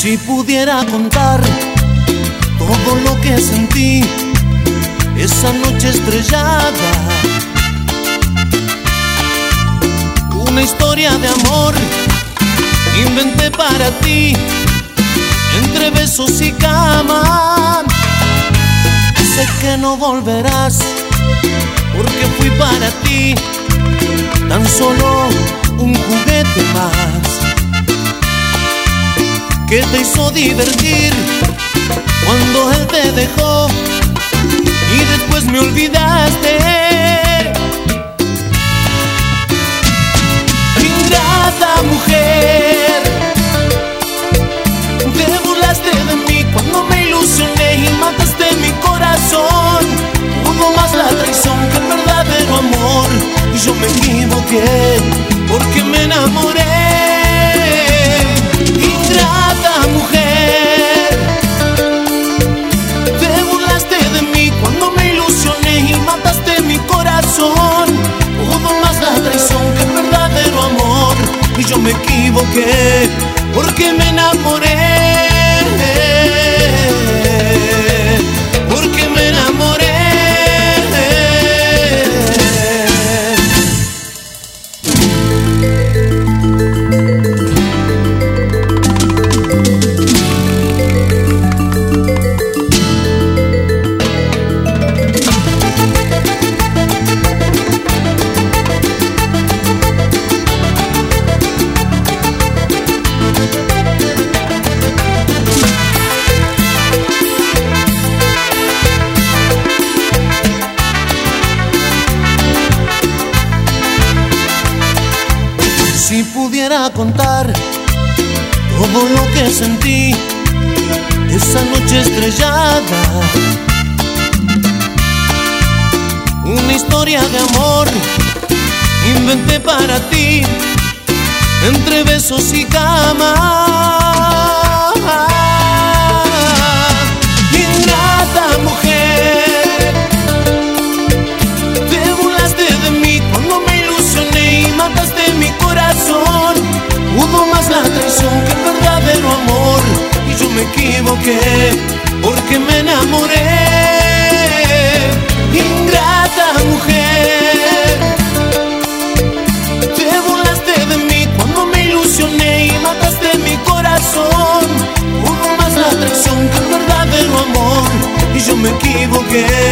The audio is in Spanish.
Si pudiera contar todo lo que sentí esa noche estrellada, una historia de amor inventé para ti, entre besos y cama. Sé que no volverás, porque fui para ti tan solo un juguete más, que te hizo divertir cuando él te dejó y después me olvidaste. Ingrata mujer, te burlaste de mí cuando me ilusioné y mataste mi corazón. Pudo más la traición que el verdadero amor, y yo me equivoqué porque me enamoré. Ingrata mujer, te burlaste de mí cuando me ilusioné y mataste mi corazón. Pudo más la traición que el verdadero amor, y yo me equivoqué porque me enamoré. Porque me enamoré. Si pudiera contar todo lo que sentí esa noche estrellada, una historia de amor inventé para ti, entre besos y cama. Ingrata mujer, te burlaste de mí cuando me ilusioné y mataste mi corazón. Pudo más la traición que el verdadero amor, y yo me equivoqué porque me enamoré. Ingrata mujer, te burlaste de mí cuando me ilusioné y mataste mi corazón. Pudo más la traición que el verdadero amor, y yo me equivoqué